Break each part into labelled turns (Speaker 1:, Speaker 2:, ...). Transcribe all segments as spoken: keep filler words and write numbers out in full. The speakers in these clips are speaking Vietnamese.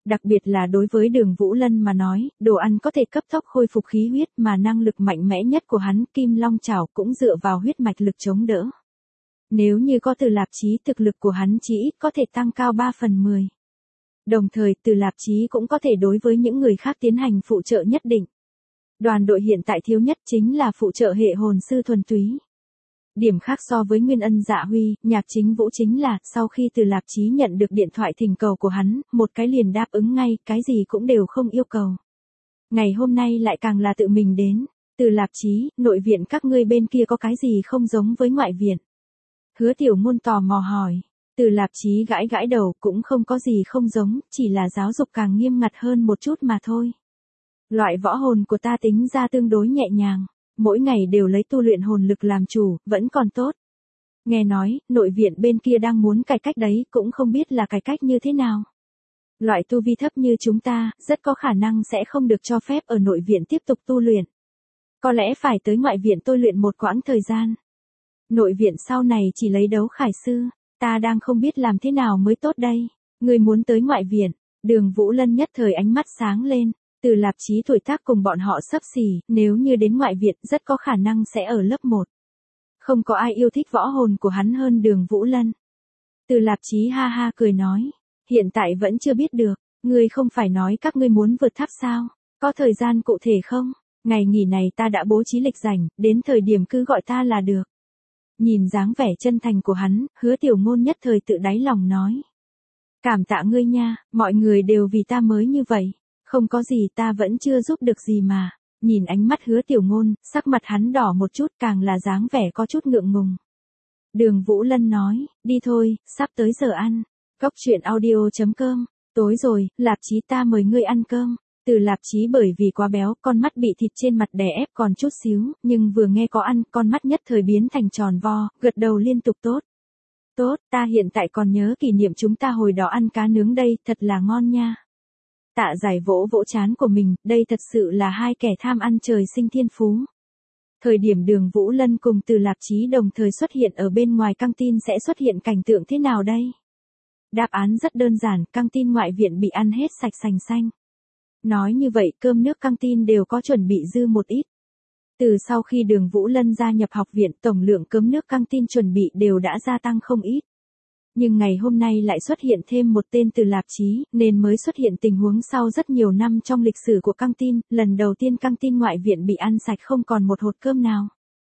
Speaker 1: Đặc biệt là đối với Đường Vũ Lân mà nói, đồ ăn có thể cấp tốc khôi phục khí huyết mà năng lực mạnh mẽ nhất của hắn Kim Long Chảo cũng dựa vào huyết mạch lực chống đỡ. Nếu như có Từ Lạp Chí thực lực của hắn chỉ ít có thể tăng cao ba phần mười. Đồng thời Từ Lạp Chí cũng có thể đối với những người khác tiến hành phụ trợ nhất định. Đoàn đội hiện tại thiếu nhất chính là phụ trợ hệ hồn sư thuần túy. Điểm khác so với Nguyên Ân Dạ Huy, Nhạc Chính Vũ chính là, sau khi Từ Lạp Chí nhận được điện thoại thỉnh cầu của hắn, một cái liền đáp ứng ngay, cái gì cũng đều không yêu cầu. Ngày hôm nay lại càng là tự mình đến. Từ Lạp Chí, nội viện các ngươi bên kia có cái gì không giống với ngoại viện? Hứa Tiểu Ngôn tò mò hỏi. Từ Lạp Chí gãi gãi đầu, cũng không có gì không giống, chỉ là giáo dục càng nghiêm ngặt hơn một chút mà thôi. Loại võ hồn của ta tính ra tương đối nhẹ nhàng. Mỗi ngày đều lấy tu luyện hồn lực làm chủ, vẫn còn tốt. Nghe nói, nội viện bên kia đang muốn cải cách đấy, cũng không biết là cải cách như thế nào. Loại tu vi thấp như chúng ta, rất có khả năng sẽ không được cho phép ở nội viện tiếp tục tu luyện. Có lẽ phải tới ngoại viện tôi luyện một quãng thời gian. Nội viện sau này chỉ lấy đấu khải sư, ta đang không biết làm thế nào mới tốt đây. Người muốn tới ngoại viện, Đường Vũ Lân nhất thời ánh mắt sáng lên. Từ Lạp Chí tuổi tác cùng bọn họ xấp xỉ, nếu như đến ngoại viện rất có khả năng sẽ ở lớp một. Không có ai yêu thích võ hồn của hắn hơn Đường Vũ Lân. Từ Lạp Chí ha ha cười nói, hiện tại vẫn chưa biết được, ngươi không phải nói các ngươi muốn vượt tháp sao, có thời gian cụ thể không? Ngày nghỉ này ta đã bố trí lịch rảnh, đến thời điểm cứ gọi ta là được. Nhìn dáng vẻ chân thành của hắn, Hứa Tiểu Ngôn nhất thời tự đáy lòng nói. Cảm tạ ngươi nha, mọi người đều vì ta mới như vậy. Không có gì ta vẫn chưa giúp được gì mà. Nhìn ánh mắt Hứa Tiểu Ngôn, sắc mặt hắn đỏ một chút càng là dáng vẻ có chút ngượng ngùng. Đường Vũ Lân nói, đi thôi, sắp tới giờ ăn. Góc truyện audio chấm com, tối rồi, Lạp Chí ta mời ngươi ăn cơm. Từ Lạp Chí bởi vì quá béo, con mắt bị thịt trên mặt đè ép còn chút xíu, nhưng vừa nghe có ăn, con mắt nhất thời biến thành tròn vo, gật đầu liên tục tốt. Tốt, ta hiện tại còn nhớ kỷ niệm chúng ta hồi đó ăn cá nướng đây, thật là ngon nha. Tạ Giải vỗ vỗ trán của mình, đây thật sự là hai kẻ tham ăn trời sinh thiên phú. Thời điểm Đường Vũ Lân cùng Từ Lạp Chí đồng thời xuất hiện ở bên ngoài căng tin sẽ xuất hiện cảnh tượng thế nào đây? Đáp án rất đơn giản, căng tin ngoại viện bị ăn hết sạch sành xanh. Nói như vậy cơm nước căng tin đều có chuẩn bị dư một ít. Từ sau khi Đường Vũ Lân gia nhập học viện tổng lượng cơm nước căng tin chuẩn bị đều đã gia tăng không ít. Nhưng ngày hôm nay lại xuất hiện thêm một tên Từ Lạp Chí, nên mới xuất hiện tình huống sau rất nhiều năm trong lịch sử của căng tin, lần đầu tiên căng tin ngoại viện bị ăn sạch không còn một hột cơm nào.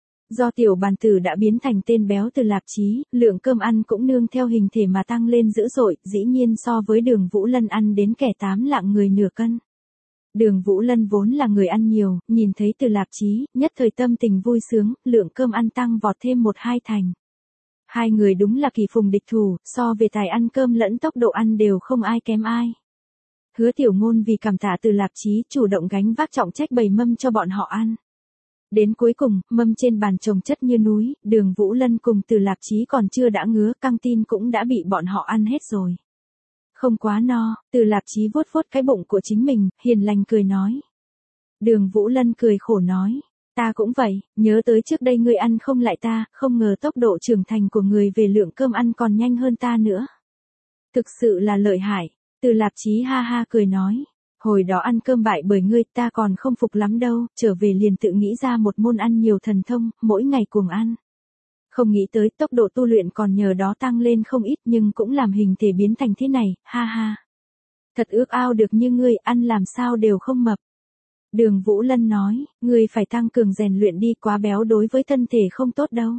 Speaker 1: Do tiểu bàn tử đã biến thành tên béo Từ Lạp Chí, lượng cơm ăn cũng nương theo hình thể mà tăng lên dữ dội, dĩ nhiên so với Đường Vũ Lân ăn đến kẻ tám lạng người nửa cân. Đường Vũ Lân vốn là người ăn nhiều, nhìn thấy Từ Lạp Chí, nhất thời tâm tình vui sướng, lượng cơm ăn tăng vọt thêm một hai thành. Hai người đúng là kỳ phùng địch thủ, so về tài ăn cơm lẫn tốc độ ăn đều không ai kém ai. Hứa Tiểu Ngôn vì cảm tạ Từ Lạp Chí chủ động gánh vác trọng trách bày mâm cho bọn họ ăn. Đến cuối cùng, mâm trên bàn chồng chất như núi, Đường Vũ Lân cùng Từ Lạp Chí còn chưa đã ngứa, căng tin cũng đã bị bọn họ ăn hết rồi. Không quá no, Từ Lạp Chí vuốt vuốt cái bụng của chính mình, hiền lành cười nói. Đường Vũ Lân cười khổ nói. Ta cũng vậy, nhớ tới trước đây ngươi ăn không lại ta, không ngờ tốc độ trưởng thành của người về lượng cơm ăn còn nhanh hơn ta nữa. Thực sự là lợi hại. Từ Lạp Chí ha ha cười nói. Hồi đó ăn cơm bại bởi ngươi ta còn không phục lắm đâu, trở về liền tự nghĩ ra một môn ăn nhiều thần thông, mỗi ngày cuồng ăn. Không nghĩ tới tốc độ tu luyện còn nhờ đó tăng lên không ít nhưng cũng làm hình thể biến thành thế này, ha ha. Thật ước ao được như ngươi, ăn làm sao đều không mập. Đường Vũ Lân nói, ngươi phải tăng cường rèn luyện đi, quá béo đối với thân thể không tốt đâu.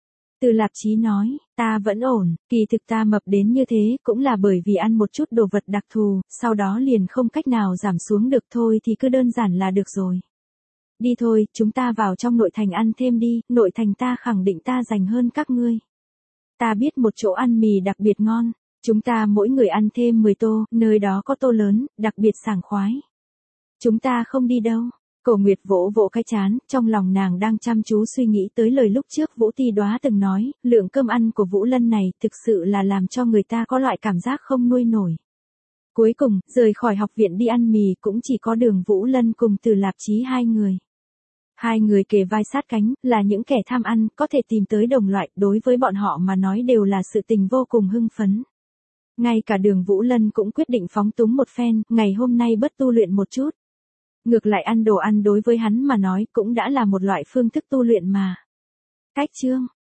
Speaker 1: Từ Lạp Chí nói, ta vẫn ổn, kỳ thực ta mập đến như thế cũng là bởi vì ăn một chút đồ vật đặc thù, sau đó liền không cách nào giảm xuống được thôi thì cứ đơn giản là được rồi. Đi thôi, chúng ta vào trong nội thành ăn thêm đi, nội thành ta khẳng định ta dành hơn các ngươi. Ta biết một chỗ ăn mì đặc biệt ngon, chúng ta mỗi người ăn thêm mười tô, nơi đó có tô lớn, đặc biệt sảng khoái. Chúng ta không đi đâu. Cổ Nguyệt vỗ vỗ cái chán, trong lòng nàng đang chăm chú suy nghĩ tới lời lúc trước Vũ Ti Đoá từng nói, lượng cơm ăn của Vũ Lân này thực sự là làm cho người ta có loại cảm giác không nuôi nổi. Cuối cùng, rời khỏi học viện đi ăn mì cũng chỉ có Đường Vũ Lân cùng Từ Lạp Chí hai người. Hai người kề vai sát cánh, là những kẻ tham ăn, có thể tìm tới đồng loại, đối với bọn họ mà nói đều là sự tình vô cùng hưng phấn. Ngay cả Đường Vũ Lân cũng quyết định phóng túng một phen, ngày hôm nay bớt tu luyện một chút. Ngược lại ăn đồ ăn đối với hắn mà nói cũng đã là một loại phương thức tu luyện mà. Cách chương